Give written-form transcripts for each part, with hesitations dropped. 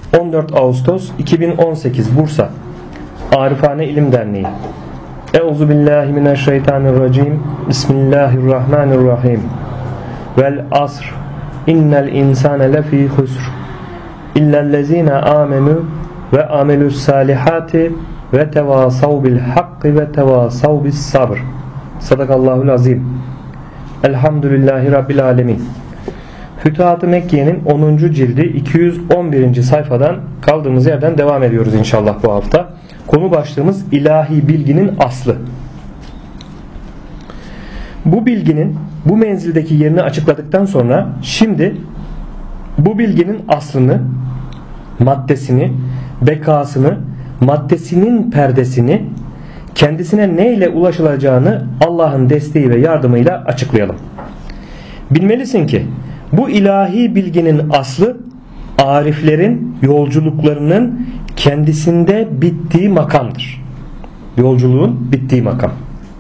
14 Ağustos 2018 Bursa Arifane İlim Derneği. Euzubillahimineşşeytanirracim. Bismillahirrahmanirrahim. Vel asr. İnnel insane lefî husr. İllellezîne âmenû ve amelus salihati ve tevâsav bil hakkı ve tevâsav bis sabr. Sadakallahul azim. Elhamdülillahi Rabbil alemin. Fütuhat-ı Mekke'nin 10. cildi 211. sayfadan kaldığımız yerden devam ediyoruz inşallah bu hafta. Konu başlığımız ilahi bilginin aslı. Bu bilginin bu menzildeki yerini açıkladıktan sonra şimdi bu bilginin aslını, maddesini, bekasını, maddesinin perdesini, kendisine neyle ulaşılacağını Allah'ın desteği ve yardımıyla açıklayalım. Bilmelisin ki bu ilahi bilginin aslı ariflerin yolculuklarının kendisinde bittiği makamdır. Yolculuğun bittiği makam.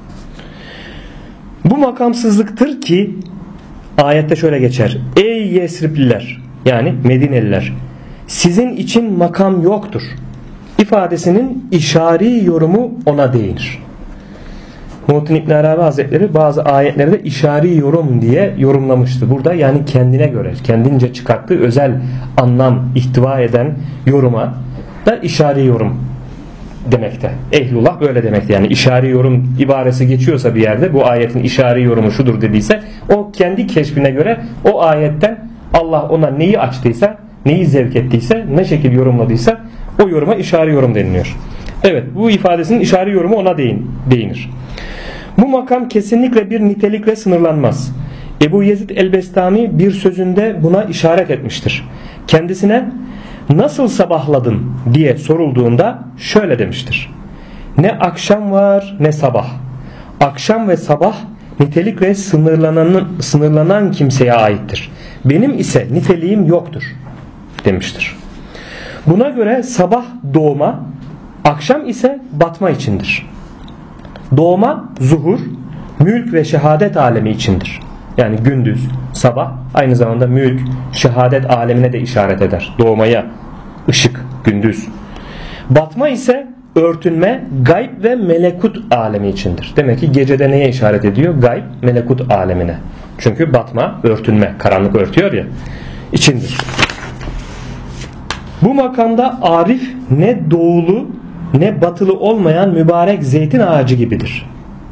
Bu makamsızlıktır ki ayette şöyle geçer. Ey Yesripliler, yani Medineliler, sizin için makam yoktur ifadesinin işari yorumu ona değinir. Muhittin İbn Arabi Hazretleri bazı ayetleri de işari yorum diye yorumlamıştı. Burada yani kendine göre, kendince çıkarttığı özel anlam ihtiva eden yoruma da işari yorum demekte. Ehlullah böyle demekte. Yani işari yorum ibaresi geçiyorsa bir yerde, bu ayetin işari yorumu şudur dediyse, o kendi keşfine göre o ayetten Allah ona neyi açtıysa, neyi zevk ettiyse, ne şekil yorumladıysa o yoruma işari yorum deniliyor. Evet, bu ifadesinin işari yorumu ona değinir. Bu makam kesinlikle bir nitelikle sınırlanmaz. Ebu Yezid el-Bestami bir sözünde buna işaret etmiştir. Kendisine nasıl sabahladın diye sorulduğunda şöyle demiştir. Ne akşam var ne sabah. Akşam ve sabah nitelikle sınırlanan kimseye aittir. Benim ise niteliğim yoktur demiştir. Buna göre sabah doğma, akşam ise batma içindir. Doğma zuhur, mülk ve şehadet alemi içindir. Yani gündüz, sabah aynı zamanda mülk, şehadet alemine de işaret eder. Doğmaya, ışık, gündüz. Batma ise örtünme, gayb ve melekut alemi içindir. Demek ki gecede neye işaret ediyor? Gayb, melekut alemine. Çünkü batma, örtünme, karanlık örtüyor ya, içindir. Bu makamda arif ne doğulu ne batılı olmayan mübarek zeytin ağacı gibidir.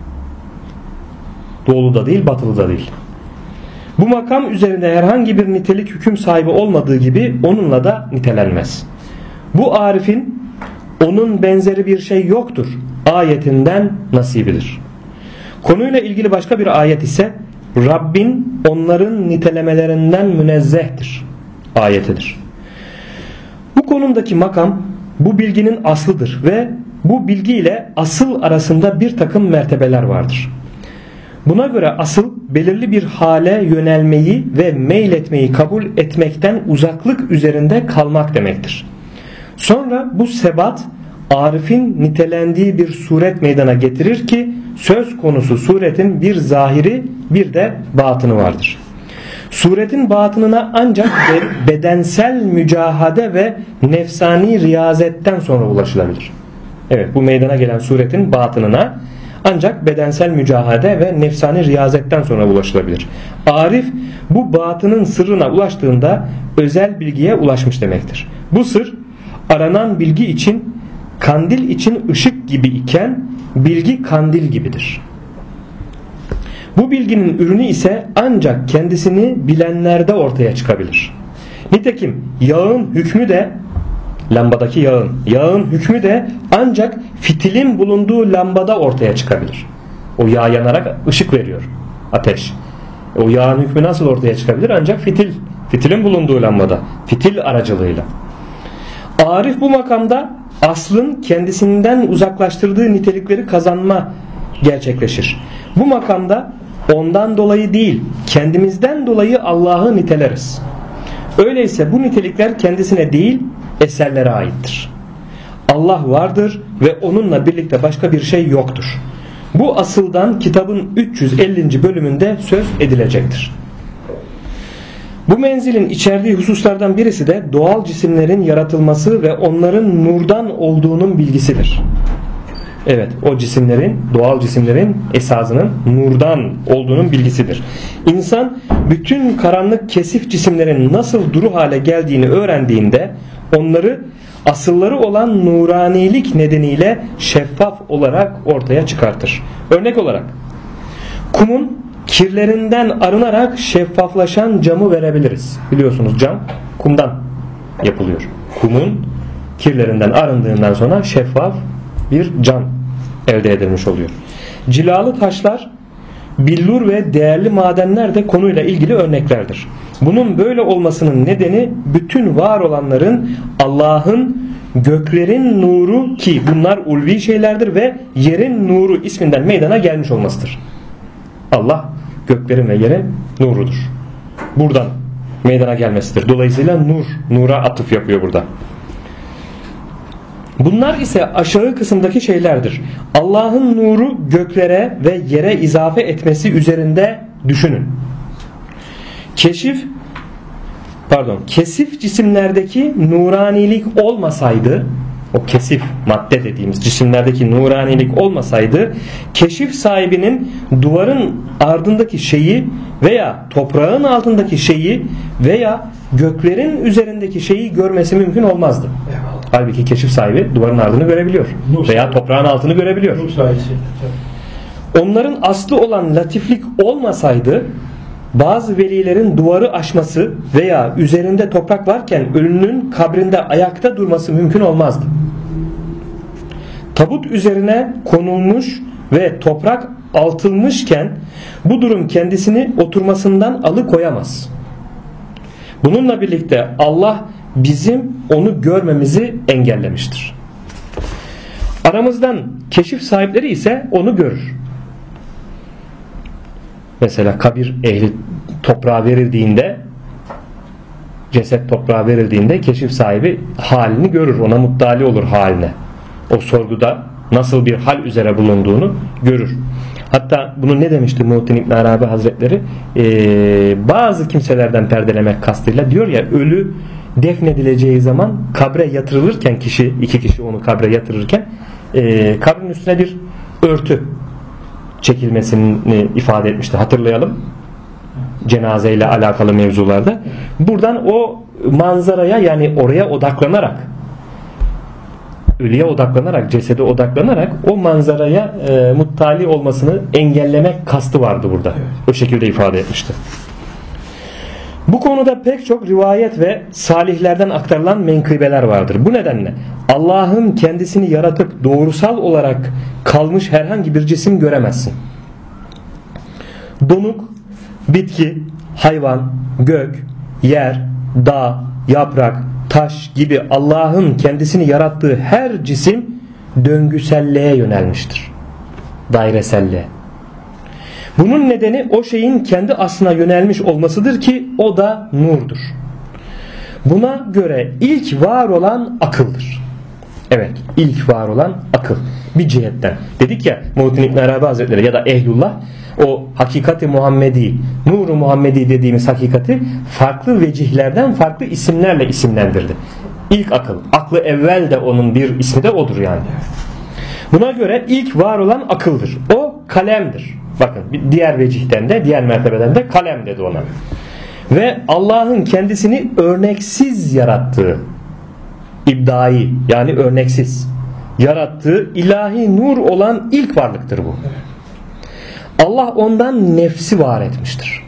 Doğulu da değil, batılı da değil. Bu makam üzerinde herhangi bir nitelik hüküm sahibi olmadığı gibi onunla da nitelenmez. Bu arifin onun benzeri bir şey yoktur ayetinden nasibidir. Konuyla ilgili başka bir ayet ise Rabbin onların nitelemelerinden münezzehtir ayetidir. Bu konumdaki makam bu bilginin aslıdır ve bu bilgi ile asıl arasında bir takım mertebeler vardır. Buna göre asıl belirli bir hale yönelmeyi ve meyletmeyi kabul etmekten uzaklık üzerinde kalmak demektir. Sonra bu sebat arifin nitelendiği bir suret meydana getirir ki söz konusu suretin bir zahiri bir de batını vardır. Suretin batınına ancak bedensel mücahade ve nefsani riyazetten sonra ulaşılabilir. Evet, bu meydana gelen suretin batınına ancak bedensel mücahade ve nefsani riyazetten sonra ulaşılabilir. Arif bu batının sırrına ulaştığında özel bilgiye ulaşmış demektir. Bu sır aranan bilgi için kandil için ışık gibi iken bilgi kandil gibidir. Bu bilginin ürünü ise ancak kendisini bilenlerde ortaya çıkabilir. Nitekim yağın hükmü de, lambadaki yağın hükmü de ancak fitilin bulunduğu lambada ortaya çıkabilir. O yağ yanarak ışık veriyor, ateş. O yağın hükmü nasıl ortaya çıkabilir? Ancak fitilin bulunduğu lambada, fitil aracılığıyla. Arif bu makamda aslın kendisinden uzaklaştırdığı nitelikleri kazanma gerçekleşir. Bu makamda ondan dolayı değil, kendimizden dolayı Allah'ı niteleriz. Öyleyse bu nitelikler kendisine değil, eserlere aittir. Allah vardır ve onunla birlikte başka bir şey yoktur. Bu asıldan kitabın 350. bölümünde söz edilecektir. Bu menzilin içerdiği hususlardan birisi de doğal cisimlerin yaratılması ve onların nurdan olduğunun bilgisidir. Evet, o cisimlerin, doğal cisimlerin esasının nurdan olduğunun bilgisidir. İnsan bütün karanlık kesif cisimlerin nasıl duru hale geldiğini öğrendiğinde onları asılları olan nuranilik nedeniyle şeffaf olarak ortaya çıkartır. Örnek olarak kumun kirlerinden arınarak şeffaflaşan camı verebiliriz. Biliyorsunuz cam kumdan yapılıyor. Kumun kirlerinden arındığından sonra şeffaf bir cam elde edilmiş oluyor. Cilalı taşlar, billur ve değerli madenler de konuyla ilgili örneklerdir. Bunun böyle olmasının nedeni bütün var olanların Allah'ın göklerin nuru, ki bunlar ulvi şeylerdir, ve yerin nuru isminden meydana gelmiş olmasıdır. Allah göklerin ve yerin nurudur. Buradan meydana gelmesidir. Dolayısıyla nura atıf yapıyor burada. Bunlar ise aşağı kısımdaki şeylerdir. Allah'ın nuru göklere ve yere izafe etmesi üzerinde düşünün. Kesif cisimlerdeki nuranilik olmasaydı, o kesif madde dediğimiz cisimlerdeki nuranilik olmasaydı, keşif sahibinin duvarın ardındaki şeyi veya toprağın altındaki şeyi veya göklerin üzerindeki şeyi görmesi mümkün olmazdı. Halbuki keşif sahibi duvarın ardını görebiliyor veya toprağın altını görebiliyor. Onların aslı olan latiflik olmasaydı bazı velilerin duvarı aşması veya üzerinde toprak varken ölünün kabrinde ayakta durması mümkün olmazdı. Tabut üzerine konulmuş ve toprak altılmışken bu durum kendisini oturmasından alıkoyamaz. Bununla birlikte Allah bizim onu görmemizi engellemiştir. Aramızdan keşif sahipleri ise onu görür. Mesela kabir ehli toprağa verildiğinde, ceset toprağa verildiğinde keşif sahibi halini görür. Ona muttali olur haline. O sorguda nasıl bir hal üzere bulunduğunu görür. Hatta bunu ne demişti Muhittin İbn Arabi Hazretleri? Bazı kimselerden perdelemek kastıyla diyor ya, ölü defnedileceği zaman kabre yatırılırken iki kişi onu kabre yatırırken kabrin üstüne bir örtü çekilmesini ifade etmişti. Hatırlayalım. Cenazeyle alakalı mevzularda. Buradan o manzaraya, yani oraya odaklanarak, ölüye odaklanarak, cesede odaklanarak o manzaraya muttali olmasını engellemek kastı vardı burada. Evet. O şekilde ifade etmişti. Bu konuda pek çok rivayet ve salihlerden aktarılan menkıbeler vardır. Bu nedenle Allah'ın kendisini yaratıp doğrusal olarak kalmış herhangi bir cisim göremezsin. Donuk, bitki, hayvan, gök, yer, dağ, yaprak, taş gibi Allah'ın kendisini yarattığı her cisim döngüselliğe yönelmiştir. Daireselliğe. Bunun nedeni o şeyin kendi aslına yönelmiş olmasıdır ki o da nurdur. Buna göre ilk var olan akıldır. Evet, ilk var olan akıl. Bir cihetten. Dedik ya Muhittin İbn Arabi Hazretleri ya da Ehlullah o hakikati Muhammedi, nuru Muhammedi dediğimiz hakikati farklı vecihlerden farklı isimlerle isimlendirdi. İlk akıl. Aklı evvel de onun bir ismi de odur yani. Buna göre ilk var olan akıldır. O kalemdir. Bakın diğer vecihten de, diğer mertebeden de kalem dedi ona. Ve Allah'ın kendisini örneksiz yarattığı, İbdai, yani örneksiz yarattığı ilahi nur olan ilk varlıktır bu. Allah ondan nefsi var etmiştir.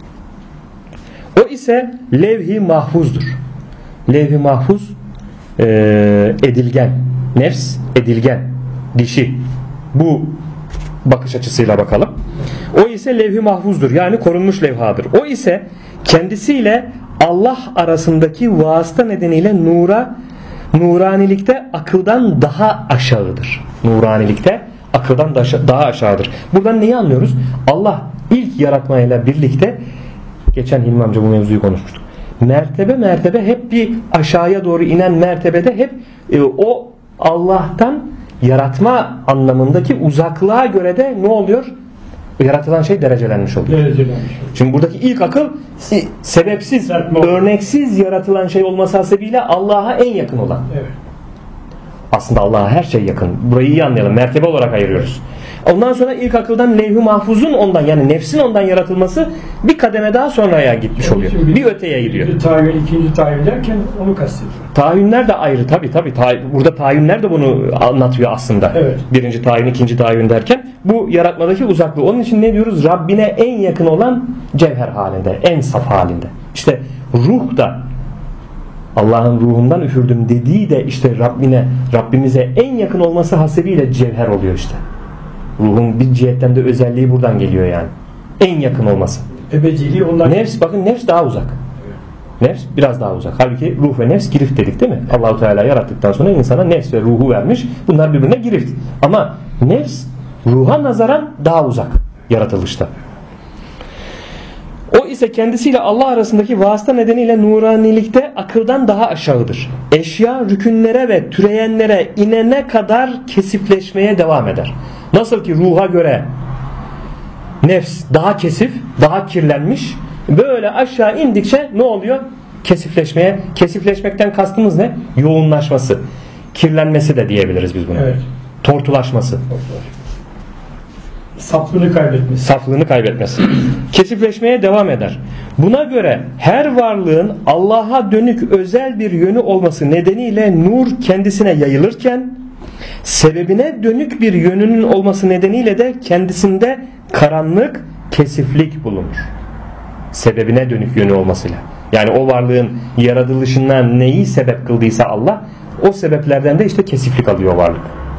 O ise levh-i mahfuzdur. Levh-i mahfuz edilgen, nefs edilgen, dişi. Bu bakış açısıyla bakalım. O ise levh-i mahfuzdur, yani korunmuş levhadır. O ise kendisiyle Allah arasındaki vasıta nedeniyle nuranilikte akıldan daha aşağıdır. Nuranilikte akıldan daha aşağıdır. Buradan neyi anlıyoruz? Allah ilk yaratmayla birlikte, geçen Hilmi amca bu mevzuyu konuşmuştuk. Mertebe hep bir aşağıya doğru inen mertebede hep o Allah'tan yaratma anlamındaki uzaklığa göre de ne oluyor? Yaratılan şey derecelenmiş oluyor. Şimdi buradaki ilk akıl sebepsiz, örneksiz yaratılan şey olması hasebiyle Allah'a en yakın olan. Evet. Aslında Allah'a her şey yakın. Burayı iyi anlayalım. Mertebe olarak ayırıyoruz. Ondan sonra ilk akıldan levh-i mahfuzun ondan, yani nefsin ondan yaratılması bir kademe daha sonraya gitmiş oluyor. Bir öteye gidiyor. Birinci tayin, ikinci tayin derken onu kastediyor. Tayinler de ayrı tabi. Burada tayinler de bunu anlatıyor aslında. Evet. Birinci tayin, ikinci tayin derken bu yaratmadaki uzaklığı. Onun için ne diyoruz? Rabbine en yakın olan cevher halinde, en saf halinde. İşte ruh da Allah'ın ruhundan üfürdüm dediği de işte Rabbimize en yakın olması hasebiyle cevher oluyor işte. Ruhun bir cihetten de özelliği buradan geliyor yani. En yakın olması. Ebediliği ondan. Nefs, bakın nefs daha uzak. Nefs biraz daha uzak. Halbuki ruh ve nefs girift dedik değil mi? Allah-u Teala yarattıktan sonra insana nefs ve ruhu vermiş. Bunlar birbirine girift. Ama nefs ruha nazaran daha uzak yaratılışta. O ise kendisiyle Allah arasındaki vasıta nedeniyle nuranilikte akıldan daha aşağıdır. Eşya rükünlere ve türeyenlere inene kadar kesifleşmeye devam eder. Nasıl ki ruha göre nefs daha kesif, daha kirlenmiş, böyle aşağı indikçe ne oluyor? Kesifleşmeye. Kesifleşmekten kastımız ne? Yoğunlaşması. Kirlenmesi de diyebiliriz biz buna. Evet. Tortulaşması. Saflığını kaybetmesi. Kesifleşmeye devam eder. Buna göre her varlığın Allah'a dönük özel bir yönü olması nedeniyle nur kendisine yayılırken, sebebine dönük bir yönünün olması nedeniyle de kendisinde karanlık, kesiflik bulunur. Sebebine dönük yönü olmasıyla. Yani o varlığın yaratılışından neyi sebep kıldıysa Allah, o sebeplerden de işte kesiflik alıyor varlık.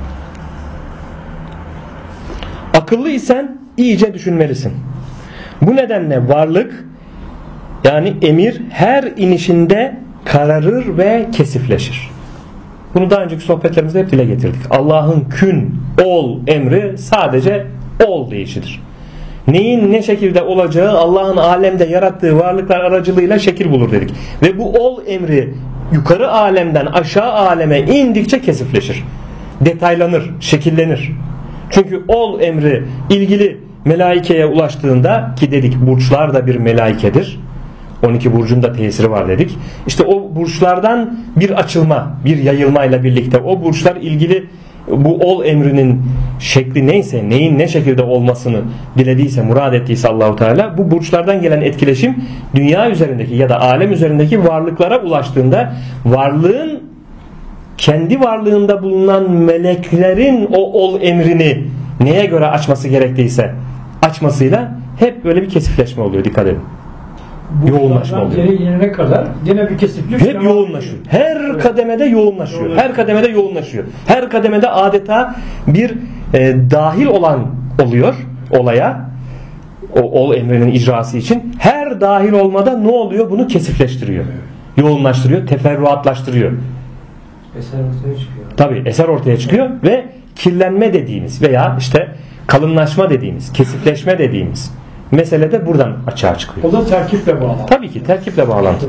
Akıllı isen iyice düşünmelisin. Bu nedenle varlık, yani emir her inişinde kararır ve kesifleşir. Bunu daha önceki sohbetlerimizde hep dile getirdik. Allah'ın kün, ol emri sadece ol deyişidir. Neyin ne şekilde olacağı Allah'ın alemde yarattığı varlıklar aracılığıyla şekil bulur dedik. Ve bu ol emri yukarı alemden aşağı aleme indikçe kesifleşir. Detaylanır, şekillenir. Çünkü ol emri ilgili melaikeye ulaştığında, ki dedik burçlar da bir melaikedir. 12 burcun da tesiri var dedik. İşte o burçlardan bir açılma, bir yayılmayla birlikte o burçlar ilgili bu ol emrinin şekli neyse, neyin ne şekilde olmasını dilediyse, murad ettiyse Allahu Teala, bu burçlardan gelen etkileşim dünya üzerindeki ya da alem üzerindeki varlıklara ulaştığında, varlığın kendi varlığında bulunan meleklerin o ol emrini neye göre açması gerektiyse açmasıyla hep böyle bir kesifleşme oluyor. Dikkat edin. Yoğunlaşma oluyor. Geri inene kadar gene bir kesiflik. Hep yoğunlaşıyor. Her kademede yoğunlaşıyor. Her kademede yoğunlaşıyor. Her kademede adeta bir dahil olan oluyor olaya. O ol emrinin icrası için. Her dahil olmada ne oluyor? Bunu kesifleştiriyor. Yoğunlaştırıyor, teferruatlaştırıyor. Eser ortaya çıkıyor. Tabii eser ortaya çıkıyor ve kirlenme dediğimiz veya işte kalınlaşma dediğimiz, kesifleşme dediğimiz mesele de buradan açığa çıkıyor. O da terkiple bağlı. Tabii ki terkiple bağlantılı.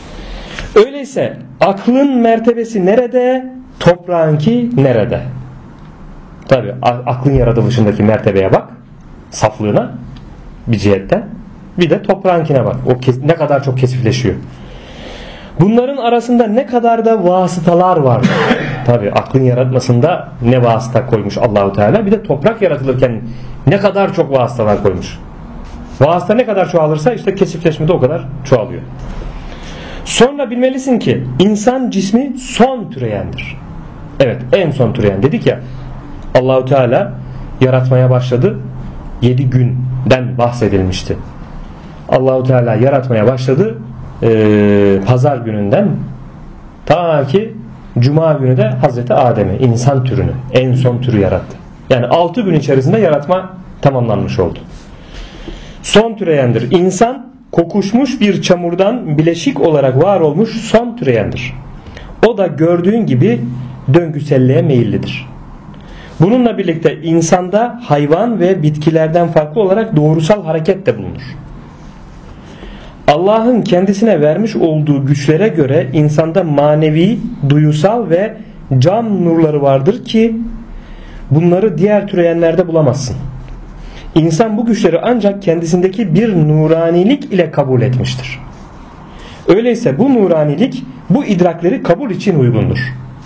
Öyleyse aklın mertebesi nerede? Toprağınki nerede? Tabii aklın yaratılışındaki mertebeye bak, saflığına bir cihetten. Bir de toprağınkine bak. O ne kadar çok kesifleşiyor. Bunların arasında ne kadar da vasıtalar var. Tabii aklın yaratmasında ne vasıta koymuş Allahu Teala. Bir de toprak yaratılırken ne kadar çok vasıtalar koymuş. Vasıta ne kadar çoğalırsa işte kesifleşme de o kadar çoğalıyor. Sonra bilmelisin ki insan cismi son türeyendir. Evet, en son türeyen dedik ya. Allahu Teala yaratmaya başladı. 7 günden bahsedilmişti. Allahu Teala yaratmaya başladı. Pazar gününden ta ki Cuma günü de Hazreti Adem'i, insan türünü, en son türü yarattı. Yani 6 gün içerisinde yaratma tamamlanmış oldu. Son türeyendir. İnsan kokuşmuş bir çamurdan bileşik olarak var olmuş son türeyendir. O da gördüğün gibi döngüselliğe meyillidir. Bununla birlikte insanda hayvan ve bitkilerden farklı olarak doğrusal hareket de bulunur. Allah'ın kendisine vermiş olduğu güçlere göre insanda manevi, duyusal ve can nurları vardır ki bunları diğer türeyenlerde bulamazsın. İnsan bu güçleri ancak kendisindeki bir nuranilik ile kabul etmiştir. Öyleyse bu nuranilik bu idrakleri kabul için uygundur.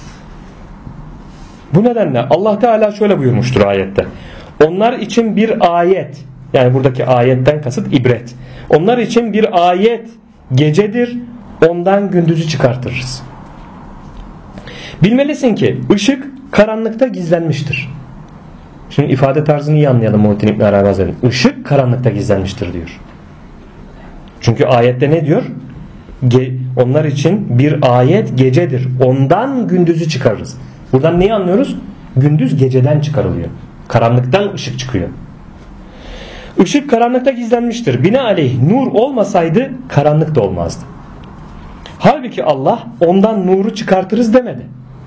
Bu nedenle Allah Teala şöyle buyurmuştur ayette. Onlar için bir ayet, yani buradaki ayetten kasıt ibret. Onlar için bir ayet gecedir, ondan gündüzü çıkartırız. Bilmelisin ki ışık karanlıkta gizlenmiştir. Şimdi ifade tarzını iyi anlayalım Muhittin İbn Arabi Hazretleri. Işık karanlıkta gizlenmiştir diyor. Çünkü ayette ne diyor? Onlar için bir ayet gecedir, ondan gündüzü çıkarırız. Buradan neyi anlıyoruz? Gündüz geceden çıkarılıyor. Karanlıktan ışık çıkıyor. Işık karanlıkta gizlenmiştir. Binaenaleyh nur olmasaydı karanlık da olmazdı. Halbuki Allah ondan nuru çıkartırız demedi.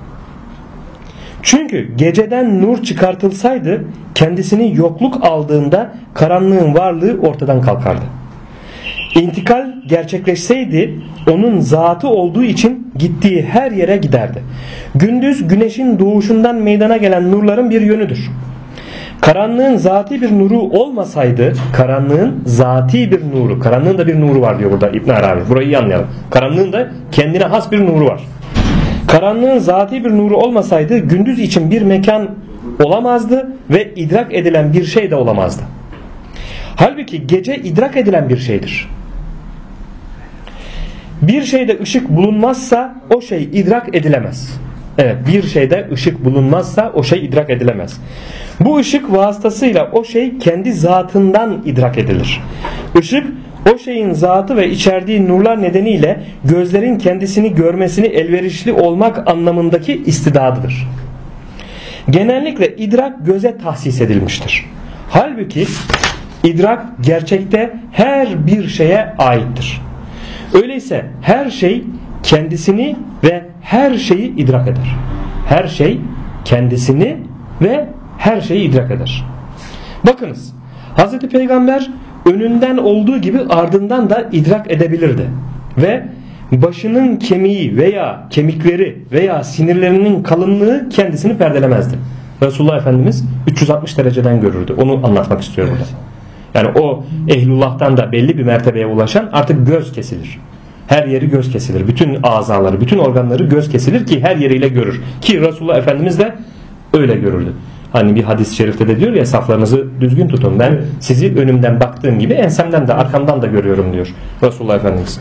Çünkü geceden nur çıkartılsaydı kendisini yokluk aldığında karanlığın varlığı ortadan kalkardı. İntikal gerçekleşseydi onun zatı olduğu için gittiği her yere giderdi. Gündüz güneşin doğuşundan meydana gelen nurların bir yönüdür. Karanlığın zati bir nuru olmasaydı, karanlığın zati bir nuru, karanlığın da bir nuru var diyor burada İbn Arabi. Burayı iyi anlayalım. Karanlığın da kendine has bir nuru var. Karanlığın zati bir nuru olmasaydı gündüz için bir mekan olamazdı ve idrak edilen bir şey de olamazdı. Halbuki gece idrak edilen bir şeydir. Bir şeyde ışık bulunmazsa o şey idrak edilemez. Evet, bir şeyde ışık bulunmazsa o şey idrak edilemez. Bu ışık vasıtasıyla o şey kendi zatından idrak edilir. Işık o şeyin zatı ve içerdiği nurlar nedeniyle gözlerin kendisini görmesini elverişli olmak anlamındaki istidadıdır. Genellikle idrak göze tahsis edilmiştir. Halbuki idrak gerçekte her bir şeye aittir. Öyleyse her şey kendisini ve her şeyi idrak eder. Her şey kendisini ve her şeyi idrak eder. Bakınız, Hz. Peygamber önünden olduğu gibi ardından da idrak edebilirdi. Ve başının kemiği veya kemikleri veya sinirlerinin kalınlığı kendisini perdelemezdi. Resulullah Efendimiz 360 dereceden görürdü. Onu anlatmak istiyorum burada. Yani o ehlullah'tan da belli bir mertebeye ulaşan artık göz kesilir. Her yeri göz kesilir. Bütün azaları, bütün organları göz kesilir ki her yeriyle görür. Ki Resulullah Efendimiz de öyle görürdü. Hani bir hadis-i şerifte de diyor ya, saflarınızı düzgün tutun. Ben sizi önümden baktığım gibi ensemden de arkamdan da görüyorum diyor Resulullah Efendimiz.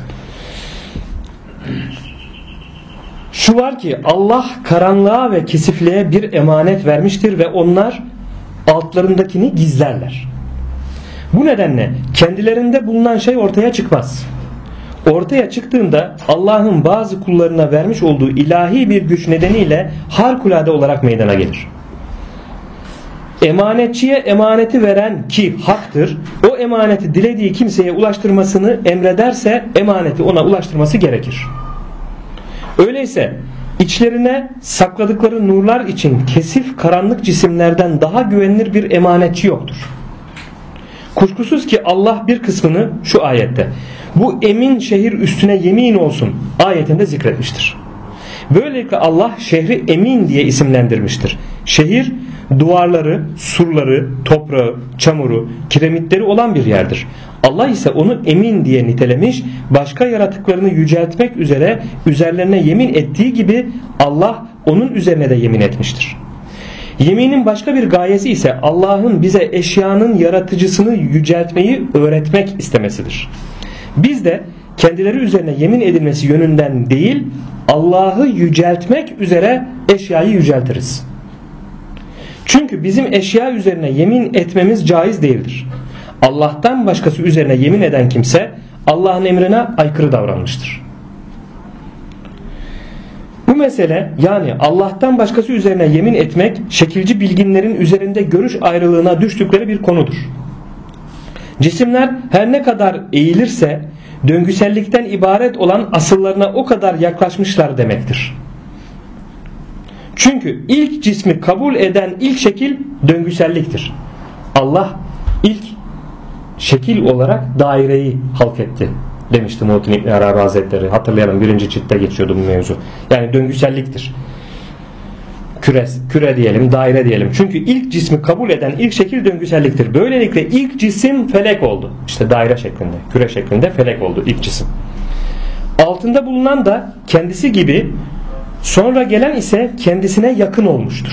Şu var ki Allah karanlığa ve kesifliğe bir emanet vermiştir ve onlar altlarındakini gizlerler. Bu nedenle kendilerinde bulunan şey ortaya çıkmaz. Ortaya çıktığında Allah'ın bazı kullarına vermiş olduğu ilahi bir güç nedeniyle harikulade olarak meydana gelir. Emanetçiye emaneti veren ki haktır, o emaneti dilediği kimseye ulaştırmasını emrederse emaneti ona ulaştırması gerekir. Öyleyse içlerine sakladıkları nurlar için kesif karanlık cisimlerden daha güvenilir bir emanetçi yoktur. Kuşkusuz ki Allah bir kısmını şu ayette, bu emin şehir üstüne yemin olsun ayetinde zikretmiştir. Böylelikle Allah şehri emin diye isimlendirmiştir. Şehir duvarları, surları, toprağı, çamuru, kiremitleri olan bir yerdir. Allah ise onu emin diye nitelemiş, başka yaratıklarını yüceltmek üzere üzerlerine yemin ettiği gibi Allah onun üzerine de yemin etmiştir. Yeminin başka bir gayesi ise Allah'ın bize eşyanın yaratıcısını yüceltmeyi öğretmek istemesidir. Biz de kendileri üzerine yemin edilmesi yönünden değil, Allah'ı yüceltmek üzere eşyayı yüceltiriz. Çünkü bizim eşya üzerine yemin etmemiz caiz değildir. Allah'tan başkası üzerine yemin eden kimse Allah'ın emrine aykırı davranmıştır. Bu mesele, yani Allah'tan başkası üzerine yemin etmek, şekilci bilginlerin üzerinde görüş ayrılığına düştükleri bir konudur. Cisimler her ne kadar eğilirse döngüsellikten ibaret olan asıllarına o kadar yaklaşmışlar demektir. Çünkü ilk cismi kabul eden ilk şekil döngüselliktir. Allah ilk şekil olarak daireyi halk etti demişti Muhittin İbn Arabi Hazretleri. Hatırlayalım, 1. ciltte geçiyordu bu mevzu. Yani döngüselliktir. küre diyelim, daire diyelim. Çünkü ilk cismi kabul eden ilk şekil döngüselliktir. Böylelikle ilk cisim felek oldu. İşte daire şeklinde, küre şeklinde felek oldu ilk cisim. Altında bulunan da kendisi gibi, sonra gelen ise kendisine yakın olmuştur.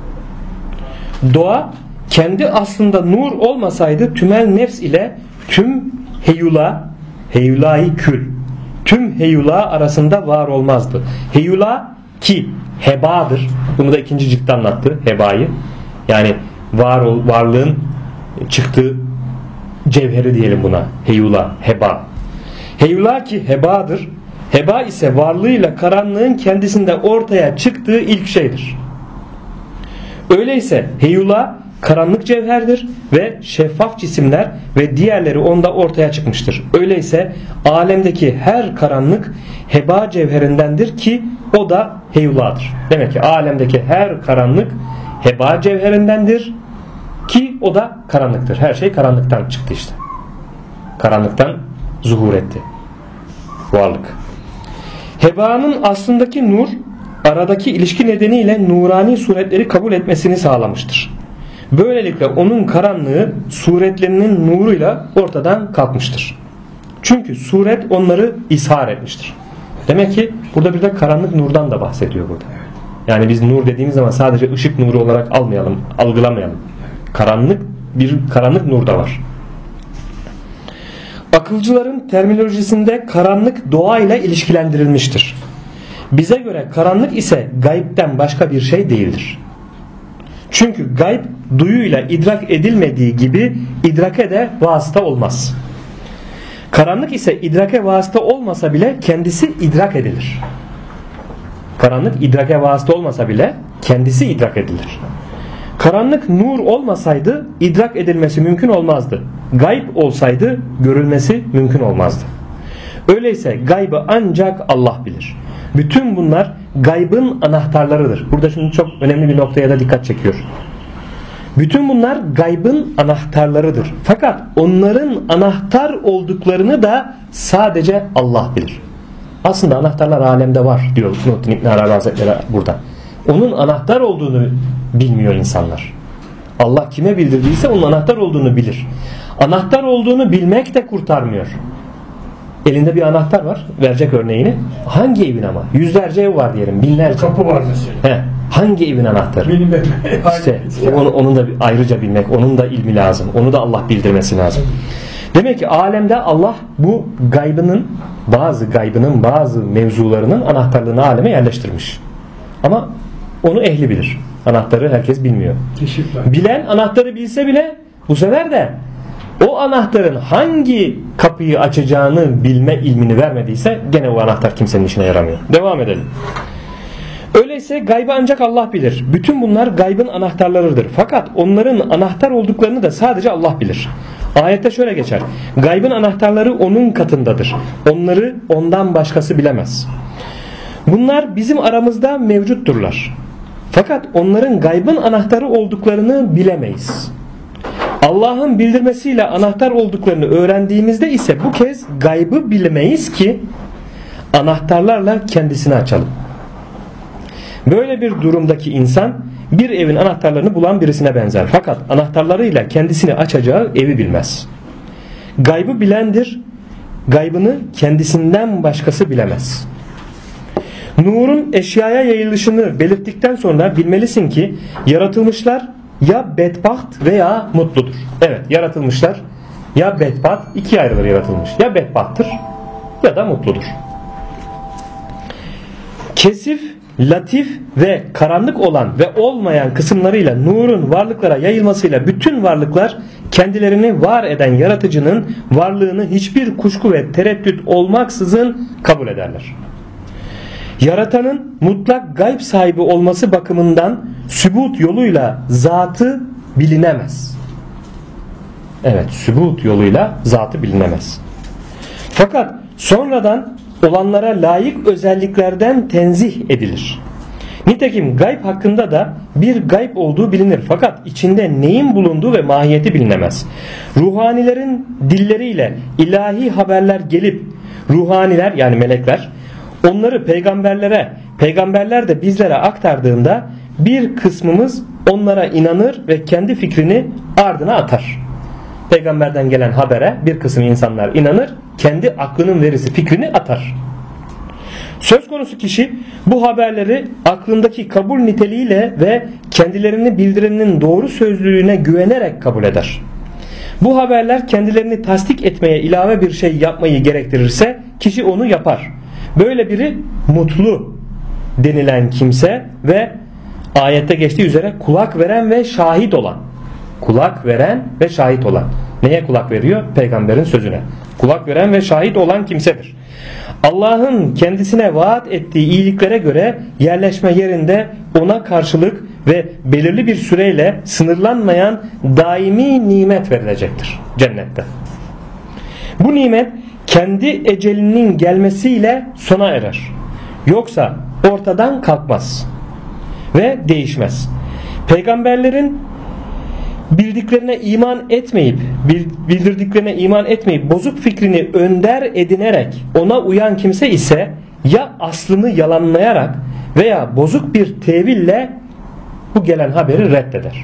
Doğa kendi aslında nur olmasaydı tümel nefs ile tüm heyula-i kül, tüm heyula arasında var olmazdı. Heyula ki hebadır. Bunu da ikinci ciltte anlattı, hebayı. Yani varlığın çıktığı cevheri diyelim buna. Heyula, heba. Heyula ki hebadır. Heba ise varlığıyla karanlığın kendisinde ortaya çıktığı ilk şeydir. Öyleyse heyula karanlık cevherdir ve şeffaf cisimler ve diğerleri onda ortaya çıkmıştır. Öyleyse alemdeki her karanlık heba cevherindendir ki o da heyuladır. Demek ki alemdeki her karanlık heba cevherindendir ki o da karanlıktır. Her şey karanlıktan çıktı işte. Karanlıktan zuhur etti varlık. Hebanın aslındaki nur aradaki ilişki nedeniyle nurani suretleri kabul etmesini sağlamıştır. Böylelikle onun karanlığı suretlerinin nuruyla ortadan kalkmıştır. Çünkü suret onları ishar etmiştir. Demek ki burada bir de karanlık nurdan da bahsediyor burada. Yani biz nur dediğimiz zaman sadece ışık nuru olarak algılamayalım. Karanlık nur da var. Akılcıların terminolojisinde karanlık doğayla ilişkilendirilmiştir. Bize göre karanlık ise gaybden başka bir şey değildir. Çünkü gayb duyuyla idrak edilmediği gibi idrake de vasıta olmaz. Karanlık ise idrake vasıta olmasa bile kendisi idrak edilir. Karanlık idrake vasıta olmasa bile kendisi idrak edilir. Karanlık nur olmasaydı idrak edilmesi mümkün olmazdı. Gayb olsaydı görülmesi mümkün olmazdı. Öyleyse gaybı ancak Allah bilir. Bütün bunlar gaybın anahtarlarıdır. Burada şimdi çok önemli bir noktaya da dikkat çekiyor. Bütün bunlar gaybın anahtarlarıdır. Fakat onların anahtar olduklarını da sadece Allah bilir. Aslında anahtarlar alemde var diyor Nurettin İbn Arabi Hazretleri burada. Onun anahtar olduğunu bilmiyor insanlar. Allah kime bildirdiyse onun anahtar olduğunu bilir. Anahtar olduğunu bilmek de kurtarmıyor. Elinde bir anahtar var. Verecek örneğini. Hangi evin ama? Yüzlerce ev var diyelim. Binlerce. Kapı var mesela. Hangi evin anahtarı? Bilmem. İşte onu da ayrıca bilmek. Onun da ilmi lazım. Onu da Allah bildirmesi lazım. Demek ki alemde Allah bu bazı mevzularının anahtarlığını aleme yerleştirmiş. Ama onu ehli bilir. Anahtarı herkes bilmiyor. Bilen anahtarı bilse bile bu sefer de o anahtarın hangi kapıyı açacağını bilme ilmini vermediyse gene o anahtar kimsenin işine yaramıyor. Devam edelim. Öyleyse gaybı ancak Allah bilir. Bütün bunlar gaybın anahtarlarıdır. Fakat onların anahtar olduklarını da sadece Allah bilir. Ayette şöyle geçer. Gaybın anahtarları onun katındadır. Onları ondan başkası bilemez. Bunlar bizim aramızda mevcutturlar. Fakat onların gaybın anahtarı olduklarını bilemeyiz. Allah'ın bildirmesiyle anahtar olduklarını öğrendiğimizde ise bu kez gaybı bilmeyiz ki anahtarlarla kendisini açalım. Böyle bir durumdaki insan bir evin anahtarlarını bulan birisine benzer. Fakat anahtarlarıyla kendisini açacağı evi bilmez. Gaybı bilendir, gaybını kendisinden başkası bilemez. Nurun eşyaya yayılışını belirttikten sonra bilmelisin ki yaratılmışlar ya bedbaht veya mutludur. Evet, yaratılmışlar ya bedbaht, ikiye ayrılır yaratılmış. Ya bedbahttır ya da mutludur. Kesif, latif ve karanlık olan ve olmayan kısımlarıyla nurun varlıklara yayılmasıyla bütün varlıklar kendilerini var eden yaratıcının varlığını hiçbir kuşku ve tereddüt olmaksızın kabul ederler. Yaratanın mutlak gayb sahibi olması bakımından sübut yoluyla zatı bilinemez. Evet, sübut yoluyla zatı bilinemez. Fakat sonradan olanlara layık özelliklerden tenzih edilir. Nitekim gayb hakkında da bir gayb olduğu bilinir. Fakat içinde neyin bulunduğu ve mahiyeti bilinemez. Ruhanilerin dilleriyle ilahi haberler gelip ruhaniler yani melekler onları peygamberler de bizlere aktardığında bir kısmımız onlara inanır ve kendi fikrini ardına atar. Peygamberden gelen habere bir kısım insanlar inanır, kendi aklının verisi fikrini atar. Söz konusu kişi bu haberleri aklındaki kabul niteliğiyle ve kendilerini bildirenin doğru sözlülüğüne güvenerek kabul eder. Bu haberler kendilerini tasdik etmeye ilave bir şey yapmayı gerektirirse kişi onu yapar. Böyle biri mutlu denilen kimse ve ayette geçtiği üzere kulak veren ve şahit olan. Kulak veren ve şahit olan. Neye kulak veriyor? Peygamberin sözüne. Kulak veren ve şahit olan kimsedir. Allah'ın kendisine vaat ettiği iyiliklere göre yerleşme yerinde ona karşılık ve belirli bir süreyle sınırlanmayan daimi nimet verilecektir cennette. Bu nimet kendi ecelinin gelmesiyle sona erer. Yoksa ortadan kalkmaz ve değişmez. Peygamberlerin bildirdiklerine iman etmeyip bozuk fikrini önder edinerek ona uyan kimse ise ya aslını yalanlayarak veya bozuk bir teville bu gelen haberi reddeder.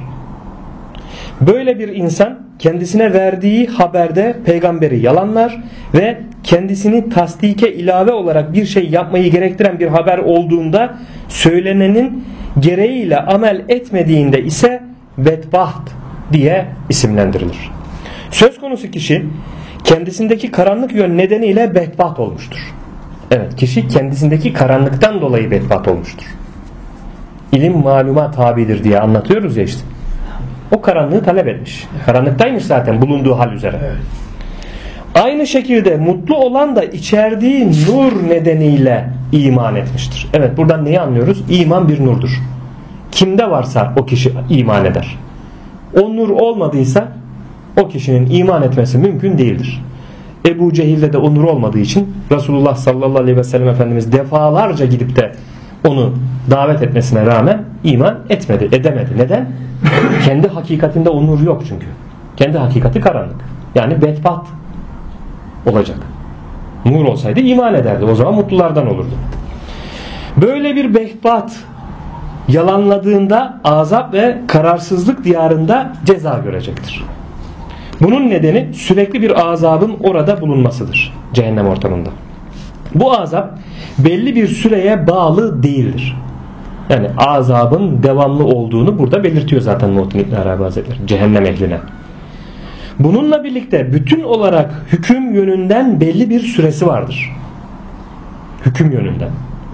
Böyle bir insan kendisine verdiği haberde peygamberi yalanlar ve kendisini tasdike ilave olarak bir şey yapmayı gerektiren bir haber olduğunda söylenenin gereğiyle amel etmediğinde ise bedbaht diye isimlendirilir. Söz konusu kişi kendisindeki karanlık yön nedeniyle bedbaht olmuştur. Evet, kişi kendisindeki karanlıktan dolayı bedbaht olmuştur. İlim maluma tabidir diye anlatıyoruz ya işte. O karanlığı talep etmiş. Karanlıktaymış zaten bulunduğu hal üzere. Evet. Aynı şekilde mutlu olan da içerdiği nur nedeniyle iman etmiştir. Evet, buradan neyi anlıyoruz? İman bir nurdur. Kimde varsa o kişi iman eder. O nur olmadıysa o kişinin iman etmesi mümkün değildir. Ebu Cehil'de de o nur olmadığı için Resulullah sallallahu aleyhi ve sellem Efendimiz defalarca gidip de onu davet etmesine rağmen iman edemedi. Neden? Kendi hakikatinde o nur yok çünkü. Kendi hakikati karanlık. Yani bedbaht olacak. Nur olsaydı iman ederdi. O zaman mutlulardan olurdu. Böyle bir bedbaht yalanladığında azap ve kararsızlık diyarında ceza görecektir. Bunun nedeni sürekli bir azabın orada bulunmasıdır. Cehennem ortamında. Bu azap belli bir süreye bağlı değildir. Yani azabın devamlı olduğunu burada belirtiyor zaten Muhittin İbn Arabi Hazretleri cehennem ehline. Bununla birlikte bütün olarak hüküm yönünden belli bir süresi vardır. Hüküm yönünden.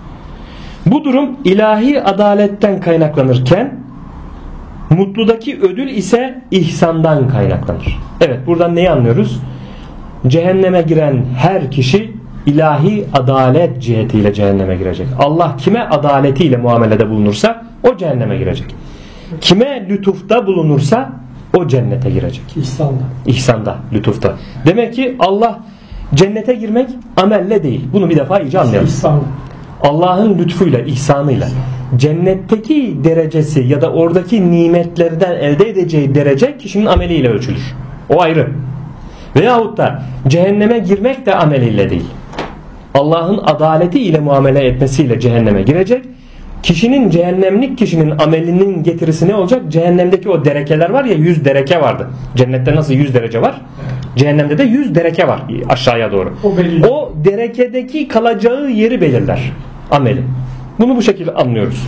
Bu durum ilahi adaletten kaynaklanırken mutludaki ödül ise ihsandan kaynaklanır. Evet, buradan neyi anlıyoruz? Cehenneme giren her kişi ilahi adalet cihetiyle cehenneme girecek. Allah kime adaletiyle muamelede bulunursa o cehenneme girecek. Kime lütufta bulunursa o cennete girecek. İhsanda, lütufta. Demek ki Allah cennete girmek amelle değil. Bunu bir defa iyice anlayalım. Allah'ın lütfuyla, ihsanıyla cennetteki derecesi ya da oradaki nimetlerden elde edeceği derece kişinin ameliyle ölçülür. O ayrı. Veyahut da cehenneme girmek de ameliyle değil. Allah'ın adaleti ile muamele etmesiyle cehenneme girecek. Cehennemlik kişinin amelinin getirisi ne olacak? Cehennemdeki o derekeler var ya, 100 dereke vardı. Cennette nasıl 100 derece var? Cehennemde de 100 dereke var aşağıya doğru. O derekedeki kalacağı yeri belirler ameli. Bunu bu şekilde anlıyoruz.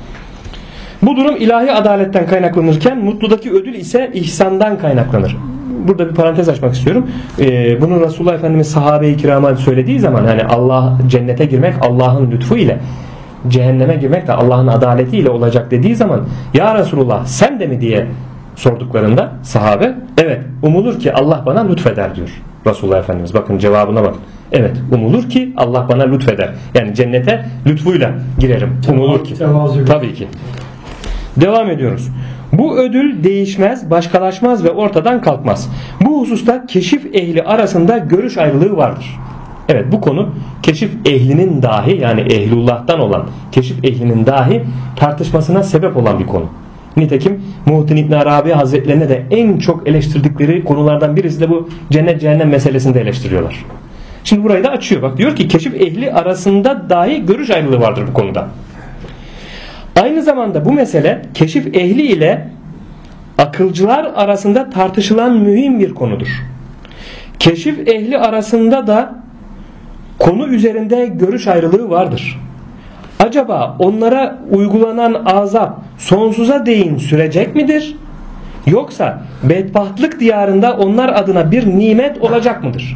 Bu durum ilahi adaletten kaynaklanırken mutludaki ödül ise ihsandan kaynaklanır. Burada bir parantez açmak istiyorum. Bunu Resulullah Efendimiz sahabe-i kirama söylediği zaman hani Allah cennete girmek Allah'ın lütfu ile, cehenneme girmek de Allah'ın adaleti ile olacak dediği zaman ya Resulullah sen de mi diye sorduklarında sahabe evet umulur ki Allah bana lütfeder diyor Resulullah Efendimiz. Bakın cevabına bak. Evet umulur ki Allah bana lütfeder. Yani cennete lütfuyla girerim. Umulur ki. Tabii ki. Devam ediyoruz. Bu ödül değişmez, başkalaşmaz ve ortadan kalkmaz. Bu hususta keşif ehli arasında görüş ayrılığı vardır. Evet, bu konu keşif ehlinin dahi, yani ehlullah'tan olan keşif ehlinin dahi tartışmasına sebep olan bir konu. Nitekim Muhittin İbn Arabi Hazretlerine de en çok eleştirdikleri konulardan birisi de bu cennet cehennem meselesinde eleştiriyorlar. Şimdi burayı da açıyor. Bak diyor ki keşif ehli arasında dahi görüş ayrılığı vardır bu konuda. Aynı zamanda bu mesele keşif ehli ile akılcılar arasında tartışılan mühim bir konudur. Keşif ehli arasında da konu üzerinde görüş ayrılığı vardır. Acaba onlara uygulanan azap sonsuza değin sürecek midir? Yoksa bedbahtlık diyarında onlar adına bir nimet olacak mıdır?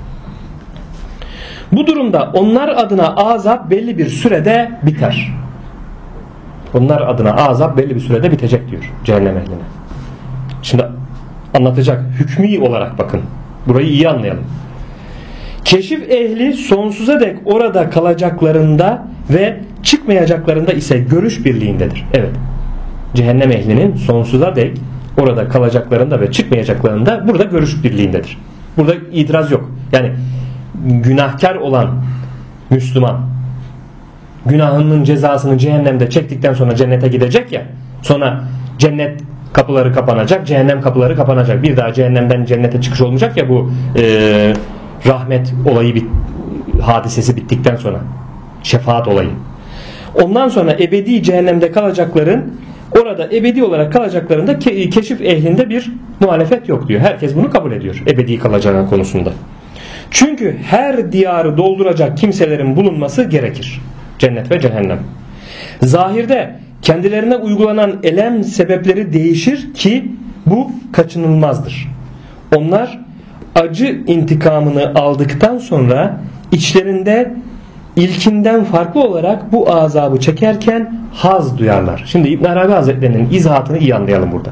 Bu durumda onlar adına azap belli bir sürede biter. Onlar adına azap belli bir sürede bitecek diyor cehennem ehline. Şimdi anlatacak, hükmü olarak bakın. Burayı iyi anlayalım. Keşif ehli sonsuza dek orada kalacaklarında ve çıkmayacaklarında ise görüş birliğindedir. Evet. Cehennem ehlinin sonsuza dek orada kalacaklarında ve çıkmayacaklarında burada görüş birliğindedir. Burada itiraz yok. Yani günahkar olan Müslüman günahının cezasını cehennemde çektikten sonra cennete gidecek ya, sonra cennet kapıları kapanacak, cehennem kapıları kapanacak. Bir daha cehennemden cennete çıkış olmayacak ya, bu rahmet olayı hadisesi bittikten sonra, şefaat olayı. Ondan sonra ebedi cehennemde kalacakların, orada ebedi olarak kalacaklarında keşif ehlinde bir muhalefet yok diyor. Herkes bunu kabul ediyor ebedi kalacağı konusunda. Çünkü her diyarı dolduracak kimselerin bulunması gerekir. Cennet ve cehennem. Zahirde kendilerine uygulanan elem sebepleri değişir ki bu kaçınılmazdır. Onlar acı intikamını aldıktan sonra içlerinde ilkinden farklı olarak bu azabı çekerken haz duyarlar. Şimdi İbn Arabi Hazretleri'nin izahatını iyi anlayalım burada.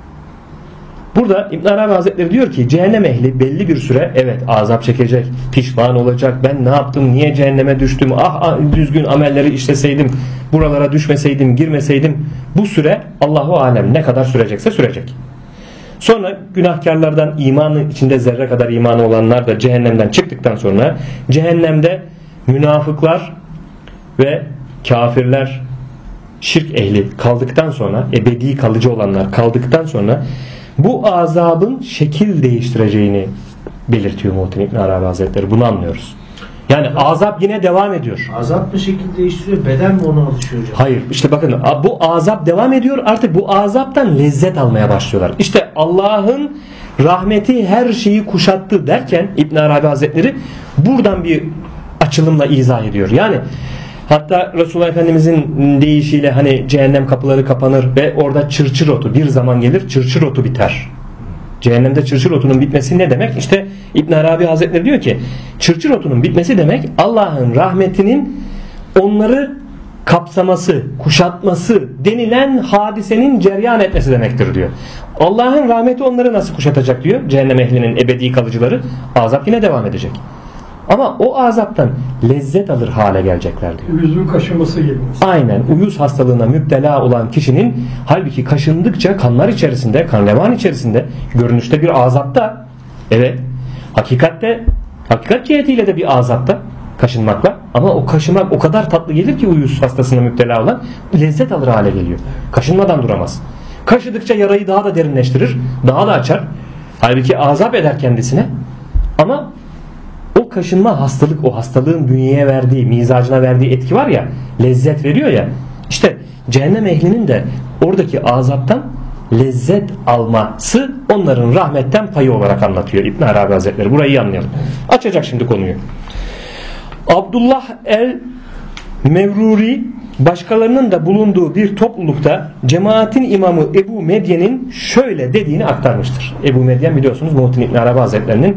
Burada İbn Arabi Hazretleri diyor ki cehennem ehli belli bir süre evet azap çekecek, pişman olacak. Ben ne yaptım, niye cehenneme düştüm, düzgün amelleri işleseydim, buralara düşmeseydim, girmeseydim. Bu süre Allahu alem ne kadar sürecekse sürecek. Sonra günahkarlardan, imanı içinde zerre kadar imanı olanlar da cehennemden çıktıktan sonra cehennemde münafıklar ve kafirler, şirk ehli kaldıktan sonra, ebedi kalıcı olanlar kaldıktan sonra bu azabın şekil değiştireceğini belirtiyor Muhittin İbn Arabi Hazretleri. Bunu anlıyoruz. Yani azap yine devam ediyor. Azap mı şekil değiştiriyor? Beden mi ona alışıyor hocam? Hayır. İşte bakın bu azap devam ediyor. Artık bu azaptan lezzet almaya başlıyorlar. İşte Allah'ın rahmeti her şeyi kuşattı derken İbn Arabi Hazretleri buradan bir açılımla izah ediyor. Yani hatta Resulullah Efendimizin deyişiyle hani cehennem kapıları kapanır ve orada çırçır otu bir zaman gelir, çırçır otu biter. Cehennemde çırçır otunun bitmesi ne demek? İşte İbn Arabi Hazretleri diyor ki çırçır otunun bitmesi demek Allah'ın rahmetinin onları kapsaması, kuşatması denilen hadisenin cereyan etmesi demektir diyor. Allah'ın rahmeti onları nasıl kuşatacak diyor. Cehennem ehlinin ebedi kalıcıları, azap yine devam edecek. Ama o azaptan lezzet alır hale gelecekler diyor. Yüzün kaşıması gibi. Aynen. Uyuz hastalığına müptela olan kişinin halbuki kaşındıkça kanlar içerisinde, kan revan içerisinde görünüşte bir azapta, evet, hakikat cihetiyle de bir azapta kaşınmakla, ama o kaşımak o kadar tatlı gelir ki uyuz hastasına müptela olan lezzet alır hale geliyor. Kaşınmadan duramaz. Kaşıdıkça yarayı daha da derinleştirir, daha da açar. Halbuki azap eder kendisine. Ama o kaşınma hastalık, o hastalığın bünyeye verdiği, mizacına verdiği etki var ya, lezzet veriyor ya. İşte cehennem ehlinin de oradaki azaptan lezzet alması onların rahmetten payı olarak anlatıyor İbn Arabi Hazretleri. Burayı iyi anlayalım. Açacak şimdi konuyu. Abdullah el-Mevruri başkalarının da bulunduğu bir toplulukta cemaatin imamı Ebu Medyen'in şöyle dediğini aktarmıştır. Ebu Medyen biliyorsunuz Muhittin İbn Arabi Hazretleri'nin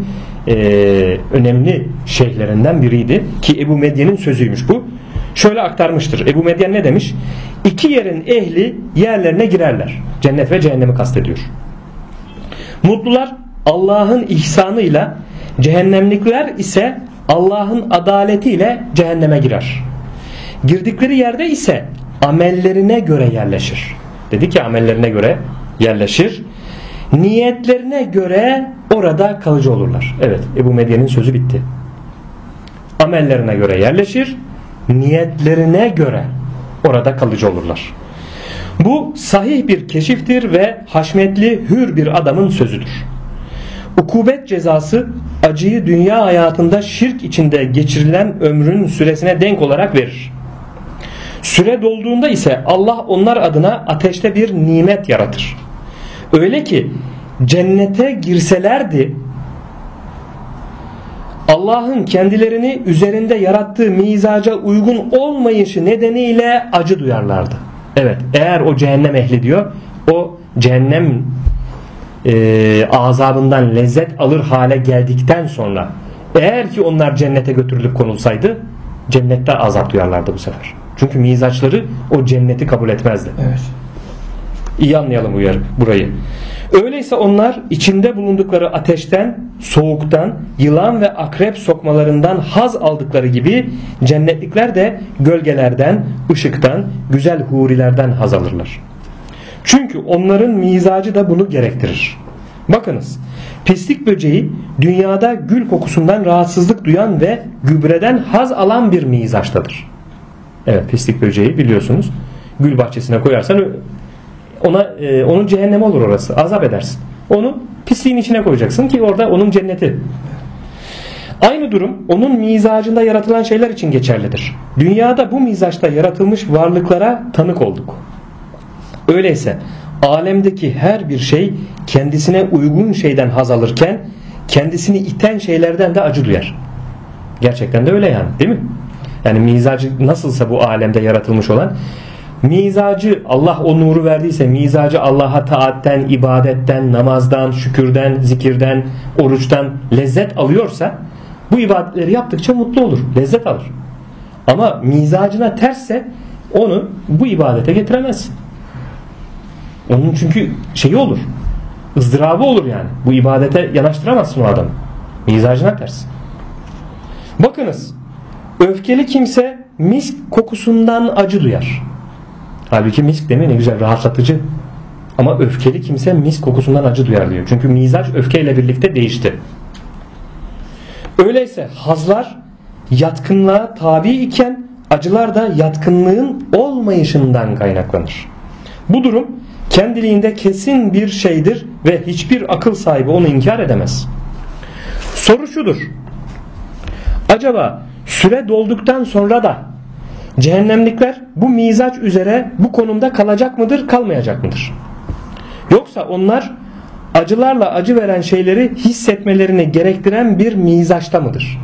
önemli şeyhlerinden biriydi ki Ebu Medyen'in sözüymüş bu. Şöyle aktarmıştır. Ebu Medyen ne demiş? İki yerin ehli yerlerine girerler. Cennet ve cehennemi kastediyor. Mutlular Allah'ın ihsanıyla, cehennemlikler ise Allah'ın adaletiyle cehenneme girer. Girdikleri yerde ise amellerine göre yerleşir. Dedi ki amellerine göre yerleşir. Niyetlerine göre orada kalıcı olurlar. Evet, Ebu Medyen'in sözü bitti. Amellerine göre yerleşir. Niyetlerine göre orada kalıcı olurlar. Bu sahih bir keşiftir ve haşmetli hür bir adamın sözüdür. Ukubet cezası acıyı dünya hayatında şirk içinde geçirilen ömrün süresine denk olarak verir. Süre dolduğunda ise Allah onlar adına ateşte bir nimet yaratır. Öyle ki cennete girselerdi Allah'ın kendilerini üzerinde yarattığı mizaca uygun olmayışı nedeniyle acı duyarlardı. Evet, eğer o cehennem ehli diyor, o cehennem azabından lezzet alır hale geldikten sonra eğer ki onlar cennete götürülüp konulsaydı cennette azap duyarlardı bu sefer. Çünkü mizaçları o cenneti kabul etmezdi. Evet. İyi anlayalım burayı. Öyleyse onlar içinde bulundukları ateşten, soğuktan, yılan ve akrep sokmalarından haz aldıkları gibi cennetlikler de gölgelerden, ışıktan, güzel hurilerden haz alırlar. Çünkü onların mizacı da bunu gerektirir. Bakınız, pislik böceği dünyada gül kokusundan rahatsızlık duyan ve gübreden haz alan bir mizaçtadır. Evet, pislik böceği biliyorsunuz, gül bahçesine koyarsan onun cehennemi olur orası. Azap edersin. Onu pisliğin içine koyacaksın ki orada onun cenneti. Aynı durum onun mizacında yaratılan şeyler için geçerlidir. Dünyada bu mizaçta yaratılmış varlıklara tanık olduk. Öyleyse alemdeki her bir şey kendisine uygun şeyden haz alırken kendisini iten şeylerden de acı duyar. Gerçekten de öyle yani, değil mi? Yani mizacı nasılsa bu alemde yaratılmış olan, mizacı Allah o nuru verdiyse, mizacı Allah'a taatten, ibadetten, namazdan, şükürden, zikirden, oruçtan lezzet alıyorsa bu ibadetleri yaptıkça mutlu olur, lezzet alır. Ama mizacına tersse onu bu ibadete getiremezsin. Onun çünkü şeyi olur, ızdırabı olur yani. Bu ibadete yanaştıramazsın o adamı. Mizacına ters. Bakınız, öfkeli kimse misk kokusundan acı duyar. Halbuki misk değil mi? Ne güzel, rahatlatıcı. Ama öfkeli kimse misk kokusundan acı duyar diyor. Çünkü mizaç öfkeyle birlikte değişti. Öyleyse hazlar yatkınlığa tabi iken acılar da yatkınlığın olmayışından kaynaklanır. Bu durum kendiliğinde kesin bir şeydir ve hiçbir akıl sahibi onu inkar edemez. Soru şudur: acaba süre dolduktan sonra da cehennemlikler bu mizaç üzere bu konumda kalacak mıdır, kalmayacak mıdır? Yoksa onlar acılarla acı veren şeyleri hissetmelerini gerektiren bir mizaçta mıdır?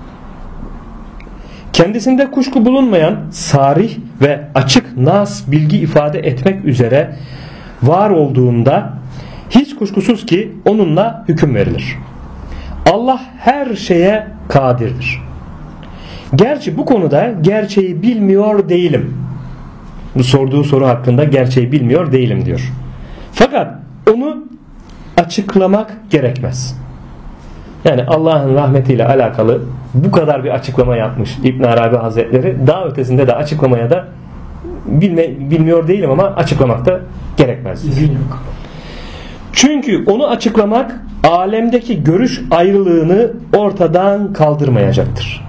Kendisinde kuşku bulunmayan sarih ve açık nas bilgi ifade etmek üzere var olduğunda hiç kuşkusuz ki onunla hüküm verilir. Allah her şeye kadirdir. Gerçi bu konuda gerçeği bilmiyor değilim. Bu sorduğu soru hakkında gerçeği bilmiyor değilim diyor. Fakat onu açıklamak gerekmez. Yani Allah'ın rahmetiyle alakalı bu kadar bir açıklama yapmış İbn Arabi Hazretleri. Daha ötesinde de açıklamaya da bilmiyor değilim ama açıklamak da gerekmez. Çünkü onu açıklamak alemdeki görüş ayrılığını ortadan kaldırmayacaktır.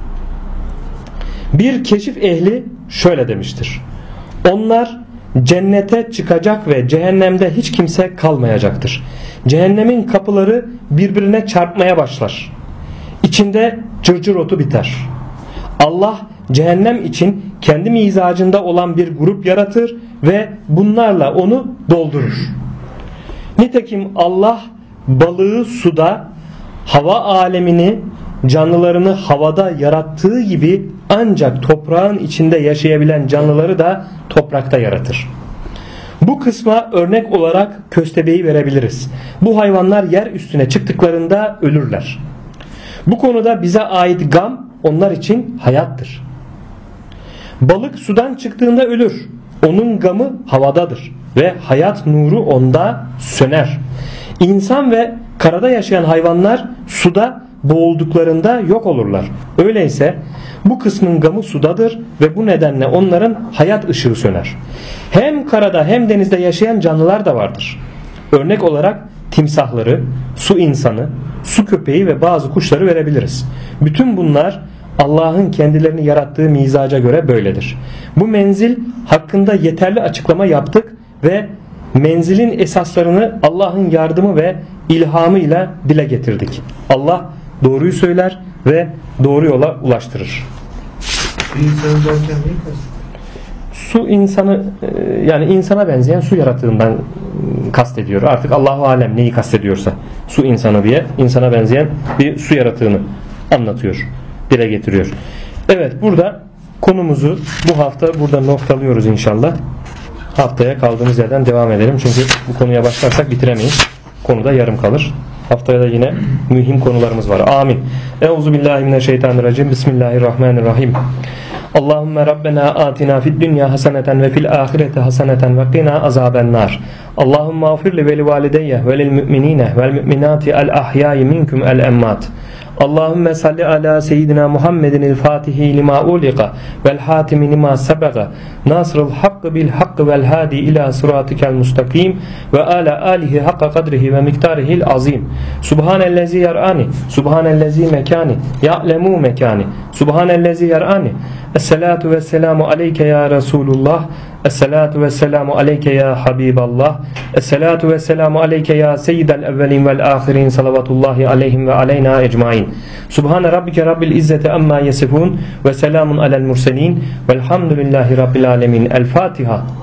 Bir keşif ehli şöyle demiştir: onlar cennete çıkacak ve cehennemde hiç kimse kalmayacaktır. Cehennemin kapıları birbirine çarpmaya başlar. İçinde cırcır otu biter. Allah cehennem için kendi mizacında olan bir grup yaratır ve bunlarla onu doldurur. Nitekim Allah balığı suda, hava alemini, canlılarını havada yarattığı gibi ancak toprağın içinde yaşayabilen canlıları da toprakta yaratır. Bu kısma örnek olarak köstebeği verebiliriz. Bu hayvanlar yer üstüne çıktıklarında ölürler. Bu konuda bize ait gam onlar için hayattır. Balık sudan çıktığında ölür. Onun gamı havadadır ve hayat nuru onda söner. İnsan ve karada yaşayan hayvanlar suda boğulduklarında yok olurlar. Öyleyse bu kısmın gamı sudadır ve bu nedenle onların hayat ışığı söner. Hem karada hem denizde yaşayan canlılar da vardır. Örnek olarak timsahları, su insanı, su köpeği ve bazı kuşları verebiliriz. Bütün bunlar Allah'ın kendilerini yarattığı mizaca göre böyledir. Bu menzil hakkında yeterli açıklama yaptık ve menzilin esaslarını Allah'ın yardımı ve ilhamıyla dile getirdik. Allah doğruyu söyler ve doğru yola ulaştırır. Bir insan derken neyi kastediyor? su insanı yani insana benzeyen su yaratığından kastediyor. Artık Allahu alem neyi kastediyorsa su insanı diye insana benzeyen bir su yaratığını anlatıyor, dile getiriyor. Evet, burada konumuzu bu hafta burada noktalıyoruz inşallah. Haftaya kaldığımız yerden devam edelim. Çünkü bu konuya başlarsak bitiremeyiz. Konuda yarım kalır. Haftaya da yine mühim konularımız var. Amin. Euzubillahimineşşeytanirracim. Bismillahirrahmanirrahim. Allahümme Rabbena atina fid dünya haseneten ve fil ahireti haseneten ve qina azaben nar. Allahümme afirli veli valideyye velil müminine vel müminati el ahyayi minkum el emmat. Allahümme salli ala seyyidina Muhammedin el fatihi lima uliqa vel hatimi lima sebeqa nasrul hakkı bil hakkı vel hadi ila sıratikel mustakim ve ala alihi hakka kadrihi ve miktarihil azim. Subhanellezi yar'ani subhanellezi mekani ya'lemu mekani subhanellezi yar'ani. Esselatu vesselamu aleyke ya Resulullah. Esselatu vesselamu aleyke ya Habiballah. Esselatu vesselamu aleyke ya seyyidel evvelin vel ahirin salavatullahi aleyhim ve aleyna ecmain. Subhane rabbike rabbil izzeti amma yesifun ve selamun alel murselin velhamdülillahi rabbil alemin. El Fatiha.